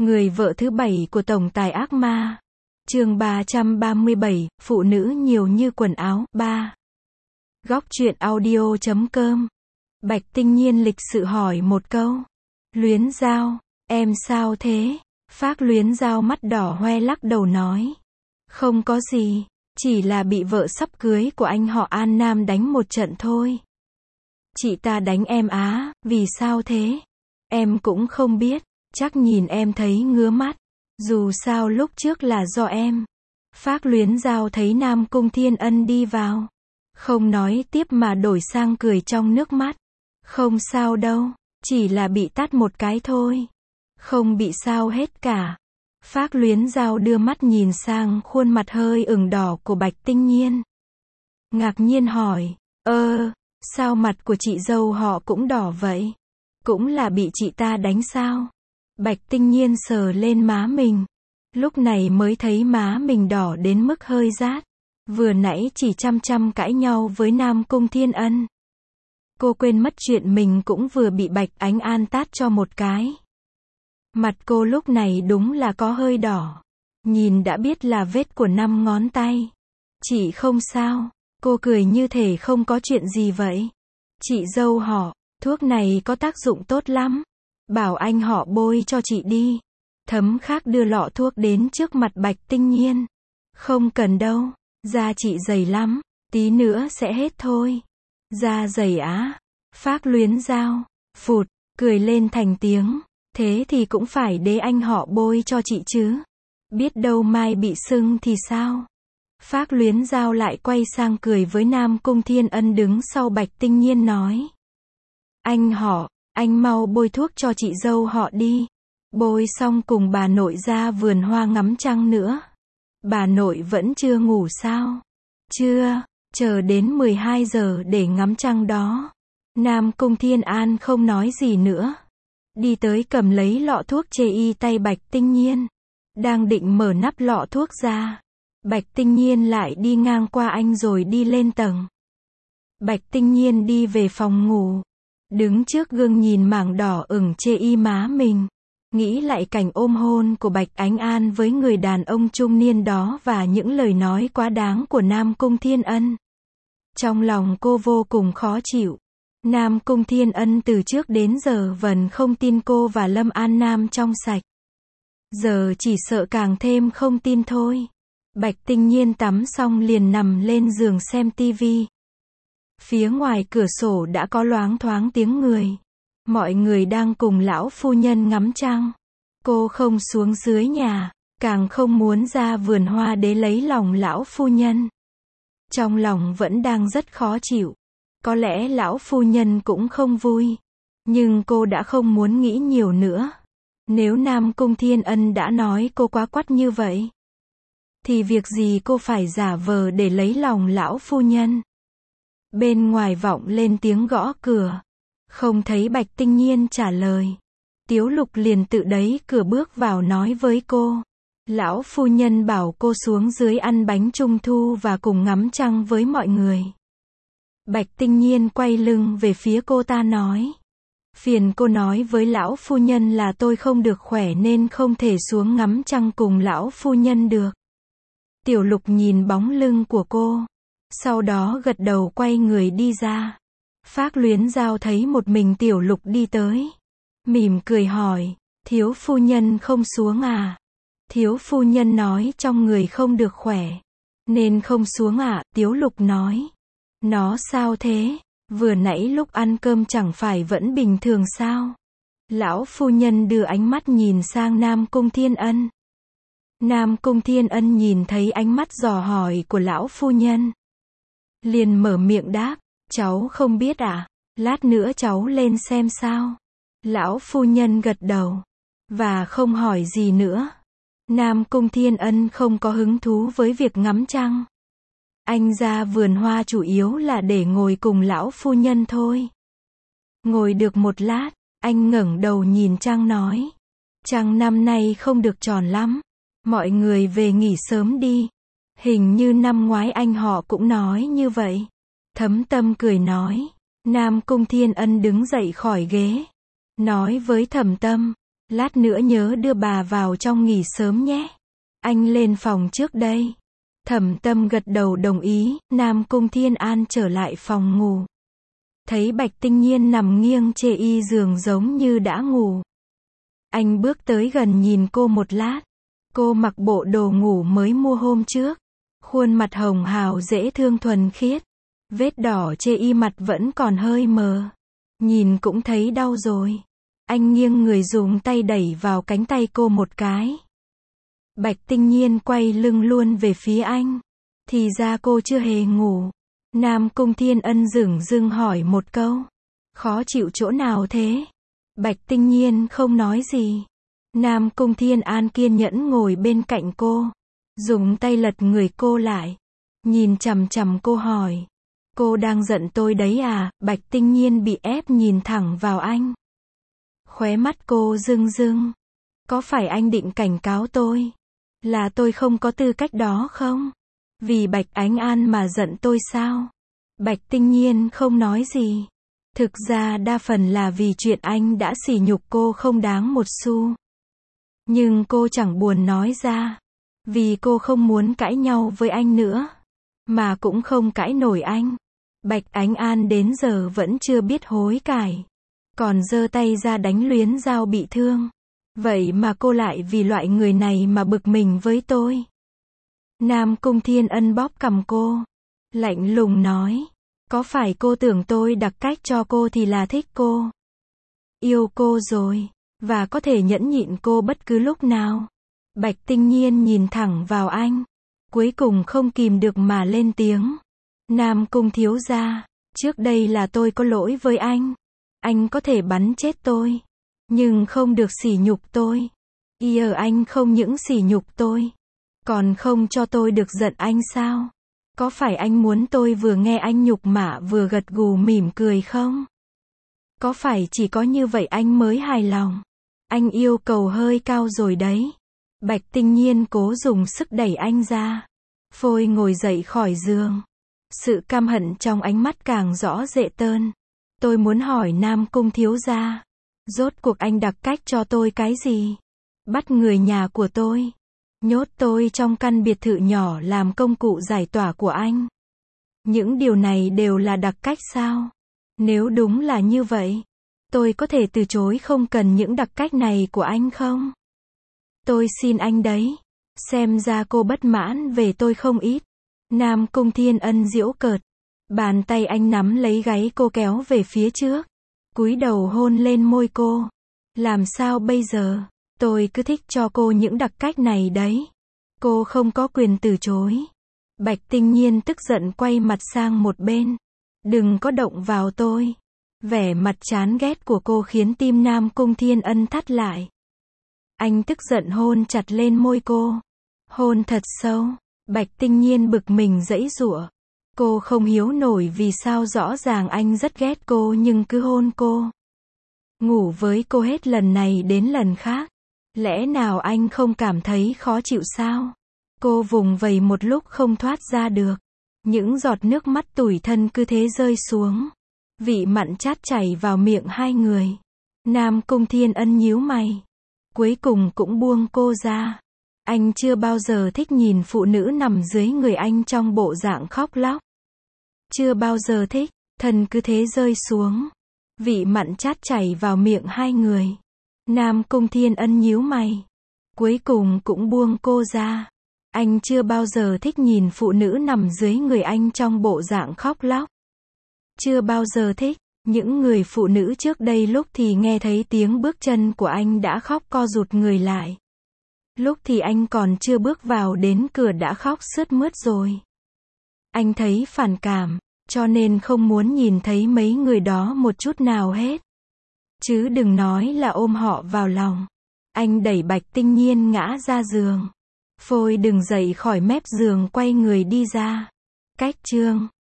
Người vợ thứ 7 của tổng tài ác ma. Chương 337, phụ nữ nhiều như quần áo. 3. Góc truyện audio.com. Bạch Tinh Nhiên lịch sự hỏi một câu. Luyến Giao, em sao thế? Phác Luyến Giao mắt đỏ hoe lắc đầu nói. Không có gì, chỉ là bị vợ sắp cưới của anh họ An Nam đánh một trận thôi. Chị ta đánh em á, vì sao thế? Em cũng không biết, chắc nhìn em thấy ngứa mắt. Dù sao lúc trước là do em. Phác Luyến Giao thấy Nam Cung Thiên Ân đi vào. Không nói tiếp mà đổi sang cười trong nước mắt. Không sao đâu, chỉ là bị tát một cái thôi. Không bị sao hết cả. Phác Luyến Giao đưa mắt nhìn sang khuôn mặt hơi ửng đỏ của Bạch Tinh Nhiên. Ngạc nhiên hỏi, sao mặt của chị dâu họ cũng đỏ vậy? Cũng là bị chị ta đánh sao? Bạch Tinh Nhiên sờ lên má mình. Lúc này mới thấy má mình đỏ đến mức hơi rát. Vừa nãy chỉ chăm cãi nhau với Nam Cung Thiên Ân. Cô quên mất chuyện mình cũng vừa bị Bạch Ánh An tát cho một cái. Mặt cô lúc này đúng là có hơi đỏ. Nhìn đã biết là vết của 5 ngón tay. Chị không sao. Cô cười như thể không có chuyện gì vậy. Chị dâu họ, thuốc này có tác dụng tốt lắm. Bảo anh họ bôi cho chị đi. Thấm Khác đưa lọ thuốc đến trước mặt Bạch Tinh Nhiên. Không cần đâu, da chị dày lắm, tí nữa sẽ hết thôi. Da dày á? Phác Luyến Giao, phụt, cười lên thành tiếng. Thế thì cũng phải để anh họ bôi cho chị chứ. Biết đâu mai bị sưng thì sao? Phác Luyến Giao lại quay sang cười với Nam Cung Thiên Ân đứng sau Bạch Tinh Nhiên nói. Anh họ, anh mau bôi thuốc cho chị dâu họ đi. Bôi xong cùng bà nội ra vườn hoa ngắm trăng nữa. Bà nội vẫn chưa ngủ sao? Chưa, chờ đến 12 giờ để ngắm trăng đó. Nam Cung Thiên An không nói gì nữa. Đi tới cầm lấy lọ thuốc chê y tay Bạch Tinh Nhiên. Đang định mở nắp lọ thuốc ra. Bạch Tinh Nhiên lại đi ngang qua anh rồi đi lên tầng. Bạch Tinh Nhiên đi về phòng ngủ. Đứng trước gương nhìn mảng đỏ ửng chê y má mình. Nghĩ lại cảnh ôm hôn của Bạch Ánh An với người đàn ông trung niên đó và những lời nói quá đáng của Nam Cung Thiên Ân. Trong lòng cô vô cùng khó chịu. Nam Cung Thiên Ân từ trước đến giờ vẫn không tin cô và Lâm An Nam trong sạch. Giờ chỉ sợ càng thêm không tin thôi. Bạch Tinh Nhiên tắm xong liền nằm lên giường xem tivi. Phía ngoài cửa sổ đã có loáng thoáng tiếng người. Mọi người đang cùng lão phu nhân ngắm trăng. Cô không xuống dưới nhà, càng không muốn ra vườn hoa để lấy lòng lão phu nhân. Trong lòng vẫn đang rất khó chịu. Có lẽ lão phu nhân cũng không vui. Nhưng cô đã không muốn nghĩ nhiều nữa. Nếu Nam Cung Thiên Ân đã nói cô quá quắt như vậy, thì việc gì cô phải giả vờ để lấy lòng lão phu nhân. Bên ngoài vọng lên tiếng gõ cửa. Không thấy Bạch Tinh Nhiên trả lời. Tiếu Lục liền tự đẩy cửa bước vào nói với cô. Lão phu nhân bảo cô xuống dưới ăn bánh trung thu và cùng ngắm trăng với mọi người. Bạch Tinh Nhiên quay lưng về phía cô ta nói. Phiền cô nói với lão phu nhân là tôi không được khỏe nên không thể xuống ngắm trăng cùng lão phu nhân được. Tiểu Lục nhìn bóng lưng của cô. Sau đó gật đầu quay người đi ra. Phác Luyến Giao thấy một mình Tiểu Lục đi tới. Mỉm cười hỏi, thiếu phu nhân không xuống à? Thiếu phu nhân nói trong người không được khỏe. Nên không xuống à? Tiểu Lục nói. Nó sao thế? Vừa nãy lúc ăn cơm chẳng phải vẫn bình thường sao? Lão phu nhân đưa ánh mắt nhìn sang Nam Cung Thiên Ân. Nam Cung Thiên Ân nhìn thấy ánh mắt dò hỏi của lão phu nhân. Liền mở miệng đáp, cháu không biết à? Lát nữa cháu lên xem sao? Lão phu nhân gật đầu. Và không hỏi gì nữa. Nam Cung Thiên Ân không có hứng thú với việc ngắm trăng. Anh ra vườn hoa chủ yếu là để ngồi cùng lão phu nhân thôi. Ngồi được một lát, anh ngẩng đầu nhìn trăng nói. Trăng năm nay không được tròn lắm. Mọi người về nghỉ sớm đi. Hình như năm ngoái anh họ cũng nói như vậy. Thấm Tâm cười nói. Nam Cung Thiên Ân đứng dậy khỏi ghế. Nói với Thẩm Tâm. Lát nữa nhớ đưa bà vào trong nghỉ sớm nhé. Anh lên phòng trước đây. Thẩm Tâm gật đầu đồng ý, Nam Cung Thiên An trở lại phòng ngủ. Thấy Bạch Tinh Nhiên nằm nghiêng chê y giường giống như đã ngủ. Anh bước tới gần nhìn cô một lát. Cô mặc bộ đồ ngủ mới mua hôm trước. Khuôn mặt hồng hào dễ thương thuần khiết. Vết đỏ chê y mặt vẫn còn hơi mờ. Nhìn cũng thấy đau rồi. Anh nghiêng người dùng tay đẩy vào cánh tay cô một cái. Bạch Tinh Nhiên quay lưng luôn về phía anh. Thì ra cô chưa hề ngủ. Nam Cung Thiên Ân dửng dưng hỏi một câu. Khó chịu chỗ nào thế? Bạch Tinh Nhiên không nói gì. Nam Cung Thiên An kiên nhẫn ngồi bên cạnh cô. Dùng tay lật người cô lại. Nhìn chằm chằm cô hỏi. Cô đang giận tôi đấy à? Bạch Tinh Nhiên bị ép nhìn thẳng vào anh. Khóe mắt cô rưng rưng. Có phải anh định cảnh cáo tôi? Là tôi không có tư cách đó không? Vì Bạch Ánh An mà giận tôi sao? Bạch Tinh Nhiên không nói gì. Thực ra đa phần là vì chuyện anh đã sỉ nhục cô không đáng một xu. Nhưng cô chẳng buồn nói ra. Vì cô không muốn cãi nhau với anh nữa. Mà cũng không cãi nổi anh. Bạch Ánh An đến giờ vẫn chưa biết hối cải. Còn giơ tay ra đánh Luyến Giao bị thương. Vậy mà cô lại vì loại người này mà bực mình với tôi. Nam Cung Thiên Ân bóp cằm cô. Lạnh lùng nói. Có phải cô tưởng tôi đặc cách cho cô thì là thích cô? Yêu cô rồi. Và có thể nhẫn nhịn cô bất cứ lúc nào. Bạch Tinh Nhiên nhìn thẳng vào anh. Cuối cùng không kìm được mà lên tiếng. Nam Cung thiếu gia. Trước đây là tôi có lỗi với anh. Anh có thể bắn chết tôi. Nhưng không được sỉ nhục tôi. Anh không những sỉ nhục tôi. Còn không cho tôi được giận anh sao? Có phải anh muốn tôi vừa nghe anh nhục mạ vừa gật gù mỉm cười không? Có phải chỉ có như vậy anh mới hài lòng? Anh yêu cầu hơi cao rồi đấy. Bạch Tinh Nhiên cố dùng sức đẩy anh ra. Phôi ngồi dậy khỏi giường. Sự căm hận trong ánh mắt càng rõ rệ tơn. Tôi muốn hỏi Nam Cung thiếu gia. Rốt cuộc anh đặc cách cho tôi cái gì? Bắt người nhà của tôi. Nhốt tôi trong căn biệt thự nhỏ làm công cụ giải tỏa của anh. Những điều này đều là đặc cách sao? Nếu đúng là như vậy, tôi có thể từ chối không cần những đặc cách này của anh không? Tôi xin anh đấy. Xem ra cô bất mãn về tôi không ít. Nam Cung Thiên Ân giễu cợt. Bàn tay anh nắm lấy gáy cô kéo về phía trước. Cúi đầu hôn lên môi cô. Làm sao bây giờ? Tôi cứ thích cho cô những đặc cách này đấy. Cô không có quyền từ chối. Bạch Tinh Nhiên tức giận quay mặt sang một bên. Đừng có động vào tôi. Vẻ mặt chán ghét của cô khiến tim Nam Cung Thiên Ân thắt lại. Anh tức giận hôn chặt lên môi cô. Hôn thật sâu. Bạch Tinh Nhiên bực mình giãy giụa. Cô không hiểu nổi vì sao rõ ràng anh rất ghét cô nhưng cứ hôn cô. Ngủ với cô hết lần này đến lần khác. Lẽ nào anh không cảm thấy khó chịu sao? Cô vùng vầy một lúc không thoát ra được. Những giọt nước mắt tủi thân cứ thế rơi xuống. Vị mặn chát chảy vào miệng hai người. Nam Cung Thiên Ân nhíu mày. Cuối cùng cũng buông cô ra. Anh chưa bao giờ thích nhìn phụ nữ nằm dưới người anh trong bộ dạng khóc lóc. Chưa bao giờ thích. Thân cứ thế rơi xuống. Vị mặn chát chảy vào miệng hai người. Nam Cung Thiên Ân nhíu mày. Cuối cùng cũng buông cô ra. Anh chưa bao giờ thích nhìn phụ nữ nằm dưới người anh trong bộ dạng khóc lóc. Chưa bao giờ thích. Những người phụ nữ trước đây lúc thì nghe thấy tiếng bước chân của anh đã khóc co rụt người lại. Lúc thì anh còn chưa bước vào đến cửa đã khóc sướt mướt rồi. Anh thấy phản cảm, cho nên không muốn nhìn thấy mấy người đó một chút nào hết. Chứ đừng nói là ôm họ vào lòng. Anh đẩy Bạch Tinh Nhiên ngã ra giường. Phôi đừng dậy khỏi mép giường quay người đi ra. Cách chương